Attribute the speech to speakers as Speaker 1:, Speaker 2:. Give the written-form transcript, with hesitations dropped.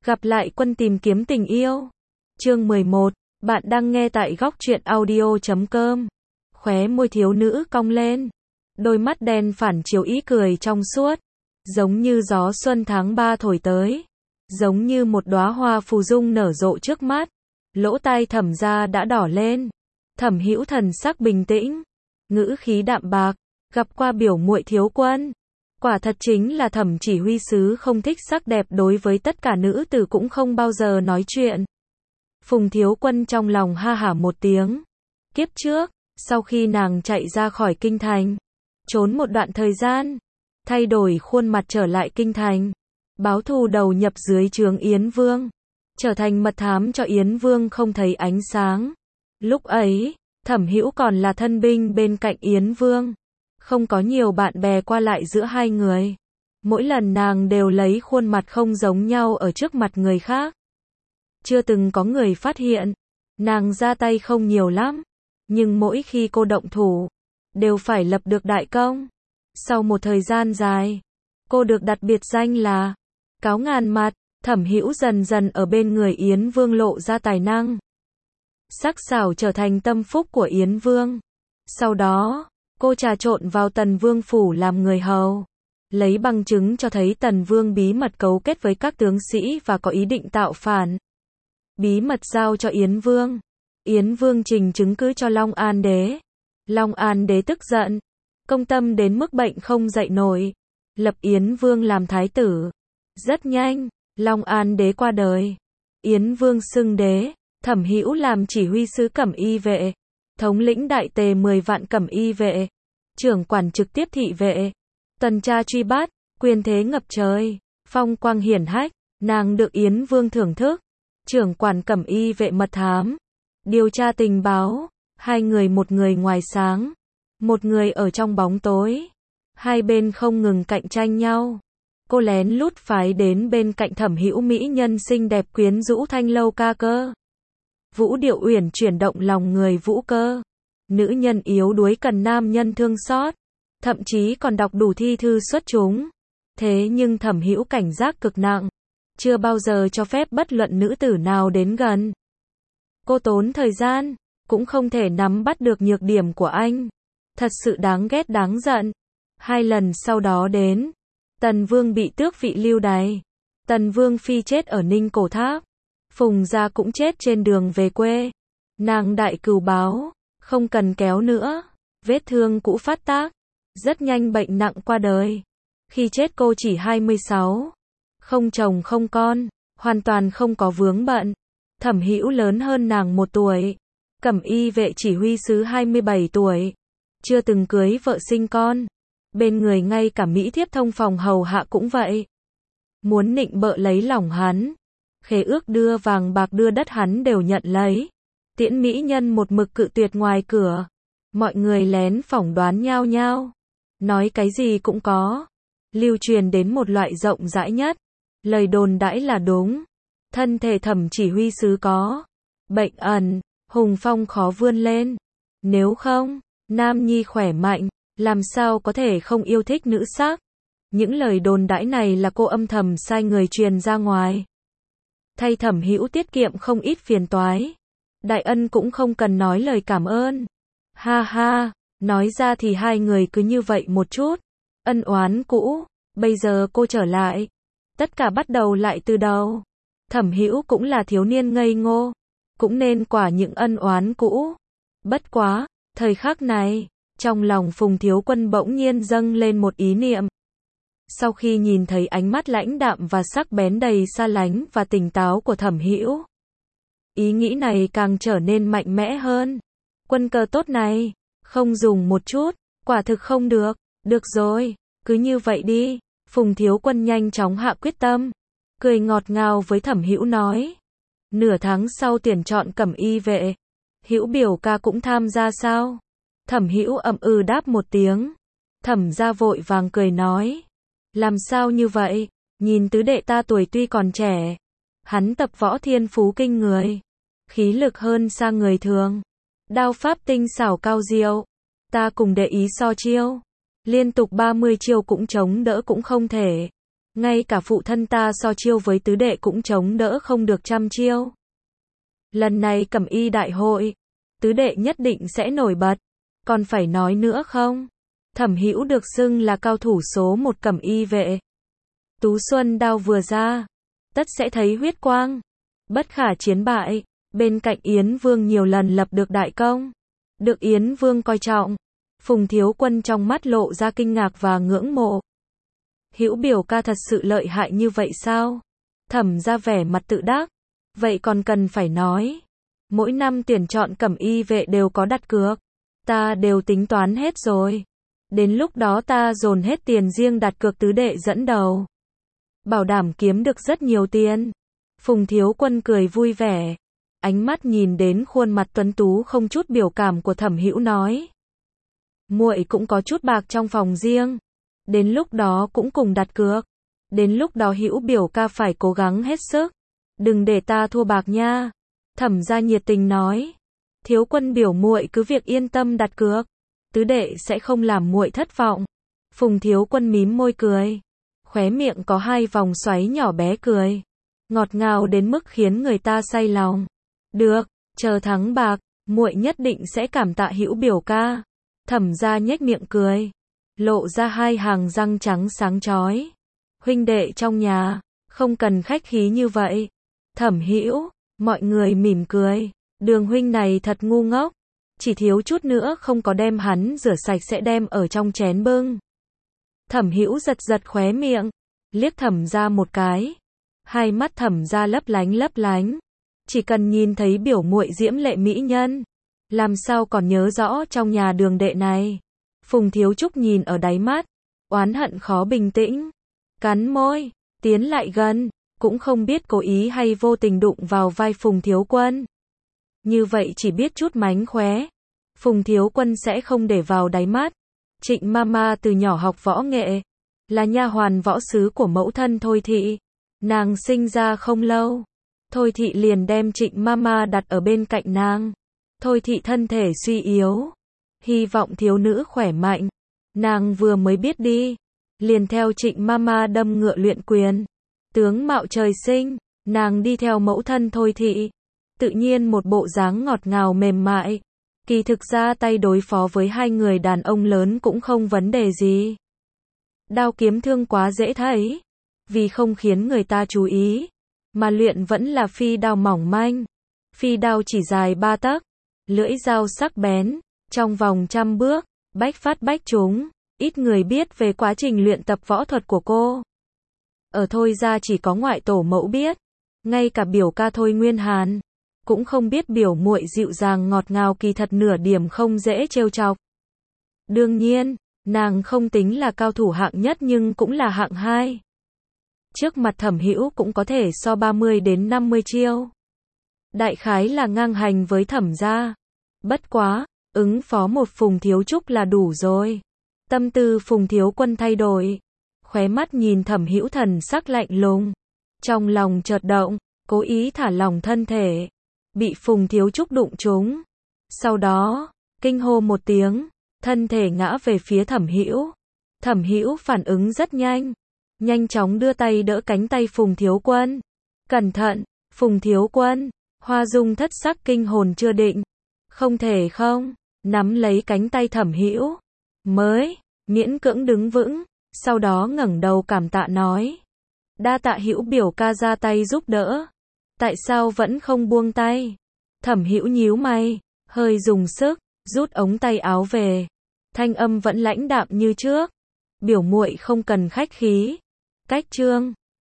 Speaker 1: Gặp lại Quân tìm kiếm tình yêu. Chương 11. Bạn đang nghe tại góc truyện audio.com. Khóe môi thiếu nữ cong lên. Đôi mắt đen phản chiếu ý cười trong suốt. Giống như gió xuân tháng 3 thổi tới. Giống như một đóa hoa phù dung nở rộ trước mắt. Lỗ tai Thẩm gia đã đỏ lên. Thẩm Hữu thần sắc bình tĩnh. Ngữ khí đạm bạc. Gặp qua biểu muội thiếu quân. Quả thật chính là Thẩm chỉ huy sứ không thích sắc đẹp, đối với tất cả nữ tử cũng không bao giờ nói chuyện. Phùng thiếu quân trong lòng ha hả một tiếng. Kiếp trước, sau khi nàng chạy ra khỏi kinh thành, trốn một đoạn thời gian, thay đổi khuôn mặt trở lại kinh thành, báo thù đầu nhập dưới trướng Yến Vương, trở thành mật thám cho Yến Vương không thấy ánh sáng. Lúc ấy, Thẩm Hữu còn là thân binh bên cạnh Yến Vương. Không có nhiều bạn bè qua lại giữa hai người. Mỗi lần nàng đều lấy khuôn mặt không giống nhau ở trước mặt người khác. Chưa từng có người phát hiện. Nàng ra tay không nhiều lắm. Nhưng mỗi khi cô động thủ, đều phải lập được đại công. Sau một thời gian dài, cô được đặt biệt danh là Cáo Ngàn Mặt. Thẩm Hữu dần dần ở bên người Yến Vương lộ ra tài năng. Sắc sảo trở thành tâm phúc của Yến Vương. Sau đó, cô trà trộn vào Tần Vương phủ làm người hầu, lấy bằng chứng cho thấy Tần Vương bí mật cấu kết với các tướng sĩ và có ý định tạo phản. Bí mật giao cho Yến Vương. Yến Vương trình chứng cứ cho Long An Đế. Long An Đế tức giận, công tâm đến mức bệnh không dậy nổi, lập Yến Vương làm thái tử. Rất nhanh, Long An Đế qua đời. Yến Vương xưng đế, Thẩm Hữu làm chỉ huy sứ Cẩm Y vệ, thống lĩnh đại tề 10 vạn Cẩm Y vệ, trưởng quản trực tiếp thị vệ, tuần tra truy bắt, quyền thế ngập trời, phong quang hiển hách. Nàng được Yến Vương thưởng thức, trưởng quản Cẩm Y vệ mật thám, điều tra tình báo. Hai người, một người ngoài sáng, một người ở trong bóng tối. Hai bên không ngừng cạnh tranh nhau. Cô lén lút phái đến bên cạnh Thẩm Hữu mỹ nhân xinh đẹp quyến rũ Thanh Lâu ca cơ. Vũ điệu uyển chuyển động lòng người Vũ Cơ. Nữ nhân yếu đuối cần nam nhân thương xót, thậm chí còn đọc đủ thi thư xuất chúng. Thế nhưng Thẩm Hữu cảnh giác cực nặng, chưa bao giờ cho phép bất luận nữ tử nào đến gần. Cô tốn thời gian, cũng không thể nắm bắt được nhược điểm của anh. Thật sự đáng ghét đáng giận. 2 lần sau đó đến, Tần Vương bị tước vị lưu đày. Tần Vương phi chết ở Ninh Cổ Tháp. Phùng gia cũng chết trên đường về quê. Nàng đại cừu báo, không cần kéo nữa. Vết thương cũ phát tác, rất nhanh bệnh nặng qua đời. Khi chết cô chỉ 26. Không chồng không con, hoàn toàn không có vướng bận. Thẩm Hữu lớn hơn nàng 1 tuổi. Cẩm Y vệ chỉ huy sứ 27 tuổi. Chưa từng cưới vợ sinh con. Bên người ngay cả mỹ thiếp thông phòng hầu hạ cũng vậy. Muốn nịnh bợ lấy lòng hắn, khế ước đưa vàng bạc đưa đất hắn đều nhận lấy. Tiễn mỹ nhân một mực cự tuyệt ngoài cửa. Mọi người lén phỏng đoán nhao nhao. Nói cái gì cũng có. Lưu truyền đến một loại rộng rãi nhất. Lời đồn đãi là đúng. Thân thể Thẩm chỉ huy sứ có bệnh ẩn, hùng phong khó vươn lên. Nếu không, nam nhi khỏe mạnh, làm sao có thể không yêu thích nữ sắc. Những lời đồn đãi này là cô âm thầm sai người truyền ra ngoài. Thay Thẩm Hữu tiết kiệm không ít phiền toái. Đại ân cũng không cần nói lời cảm ơn. Ha ha, nói ra thì hai người cứ như vậy một chút. Ân oán cũ, bây giờ cô trở lại. Tất cả bắt đầu lại từ đầu. Thẩm Hữu cũng là thiếu niên ngây ngô, cũng nên quả những ân oán cũ. Bất quá, thời khắc này, trong lòng Phùng thiếu quân bỗng nhiên dâng lên một ý niệm. Sau khi nhìn thấy ánh mắt lãnh đạm và sắc bén đầy xa lánh và tỉnh táo của Thẩm Hữu, ý nghĩ này càng trở nên mạnh mẽ hơn. Quân cờ tốt này, không dùng một chút, quả thực không được. Được rồi, cứ như vậy đi. Phùng thiếu quân nhanh chóng hạ quyết tâm, cười ngọt ngào với Thẩm Hữu nói. Nửa tháng sau tuyển chọn Cẩm Y vệ, Hữu biểu ca cũng tham gia sao? Thẩm Hữu ậm ừ đáp một tiếng. Thẩm gia vội vàng cười nói. Làm sao như vậy? Nhìn tứ đệ ta tuổi tuy còn trẻ, hắn tập võ thiên phú kinh người, khí lực hơn xa người thường, đao pháp tinh xảo cao diệu. Ta cùng đệ ý so chiêu, liên tục 30 chiêu cũng chống đỡ cũng không thể. Ngay cả phụ thân ta so chiêu với tứ đệ cũng chống đỡ không được trăm chiêu. Lần này cẩm y đại hội, tứ đệ nhất định sẽ nổi bật. Còn phải nói nữa không? Thẩm Hữu được xưng là cao thủ số 1 cẩm y vệ. Tú Xuân đao vừa ra, tất sẽ thấy huyết quang. Bất khả chiến bại. Bên cạnh Yến Vương nhiều lần lập được đại công, được Yến Vương coi trọng. Phùng Thiếu Quân trong mắt lộ ra kinh ngạc và ngưỡng mộ. Hữu biểu ca thật sự lợi hại như vậy sao? Thẩm ra vẻ mặt tự đắc. Vậy còn cần phải nói. Mỗi năm tuyển chọn cẩm y vệ đều có đặt cược. Ta đều tính toán hết rồi. Đến lúc đó ta dồn hết tiền riêng đặt cược tứ đệ dẫn đầu. Bảo đảm kiếm được rất nhiều tiền. Phùng Thiếu Quân cười vui vẻ. Ánh mắt nhìn đến khuôn mặt tuấn tú không chút biểu cảm của Thẩm Hữu nói. Muội cũng có chút bạc trong phòng riêng. Đến lúc đó cũng cùng đặt cược. Đến lúc đó Hữu biểu ca phải cố gắng hết sức. Đừng để ta thua bạc nha. Thẩm gia nhiệt tình nói. Thiếu Quân biểu muội cứ việc yên tâm đặt cược. Tứ đệ sẽ không làm muội thất vọng. Phùng Thiếu Quân mím môi cười. Khóe miệng có hai vòng xoáy nhỏ bé cười. Ngọt ngào đến mức khiến người ta say lòng. Được, chờ thắng bạc, muội nhất định sẽ cảm tạ Hữu biểu ca. Thẩm gia nhếch miệng cười. Lộ ra hai hàng răng trắng sáng chói. Huynh đệ trong nhà, không cần khách khí như vậy. Thẩm Hữu, mọi người mỉm cười. Đường huynh này thật ngu ngốc. Chỉ thiếu chút nữa không có đem hắn rửa sạch sẽ đem ở trong chén bưng. Thẩm Hữu giật giật khóe miệng. Liếc Thẩm gia một cái. Hai mắt Thẩm gia lấp lánh. Chỉ cần nhìn thấy biểu muội diễm lệ mỹ nhân. Làm sao còn nhớ rõ trong nhà Đường đệ này. Phùng Thiếu Trúc nhìn ở đáy mắt. Oán hận khó bình tĩnh. Cắn môi, tiến lại gần. Cũng không biết cố ý hay vô tình đụng vào vai Phùng Thiếu Quân. Như vậy chỉ biết chút mánh khóe. Phùng Thiếu Quân sẽ không để vào đáy mắt. Trịnh Mama từ nhỏ học võ nghệ. Là nha hoàn võ sứ của mẫu thân Thôi Thị. Nàng sinh ra không lâu. Thôi Thị liền đem Trịnh Mama đặt ở bên cạnh nàng. Thôi Thị thân thể suy yếu. Hy vọng thiếu nữ khỏe mạnh. Nàng vừa mới biết đi. Liền theo Trịnh Mama đâm ngựa luyện quyền. Tướng mạo trời sinh. Nàng đi theo mẫu thân Thôi Thị. Tự nhiên một bộ dáng ngọt ngào mềm mại. Kỳ thực ra tay đối phó với hai người đàn ông lớn cũng không vấn đề gì. Đao kiếm thương quá dễ thấy. Vì không khiến người ta chú ý. Mà luyện vẫn là phi đao mỏng manh. Phi đao chỉ dài 3 tấc. Lưỡi dao sắc bén. Trong vòng 100 bước. Bách phát bách trúng. Ít người biết về quá trình luyện tập võ thuật của cô. Ở Thôi gia chỉ có ngoại tổ mẫu biết. Ngay cả biểu ca Thôi Nguyên Hàn. Cũng không biết biểu muội dịu dàng ngọt ngào kỳ thật nửa điểm không dễ trêu chọc. Đương nhiên, nàng không tính là cao thủ hạng nhất nhưng cũng là hạng 2. Trước mặt Thẩm Hữu cũng có thể so 30 đến 50 chiêu. Đại khái là ngang hành với Thẩm gia. Bất quá, ứng phó một Phùng Thiếu Trúc là đủ rồi. Tâm tư Phùng Thiếu Quân thay đổi. Khóe mắt nhìn Thẩm Hữu thần sắc lạnh lùng. Trong lòng chợt động, cố ý thả lỏng thân thể. Bị Phùng Thiếu Trúc đụng trúng. Sau đó, kinh hô một tiếng, thân thể ngã về phía Thẩm Hữu. Thẩm Hữu phản ứng rất nhanh. Nhanh chóng đưa tay đỡ cánh tay Phùng Thiếu Quân. Cẩn thận, Phùng Thiếu Quân. Hoa Dung thất sắc kinh hồn chưa định. Không thể không, nắm lấy cánh tay Thẩm Hữu. Mới, miễn cưỡng đứng vững. Sau đó ngẩng đầu cảm tạ nói. Đa tạ Hữu biểu ca ra tay giúp đỡ. Tại sao vẫn không buông tay? Thẩm Hữu nhíu mày, hơi dùng sức, rút ống tay áo về. Thanh âm vẫn lãnh đạm như trước. Biểu muội không cần khách khí. Cách trương.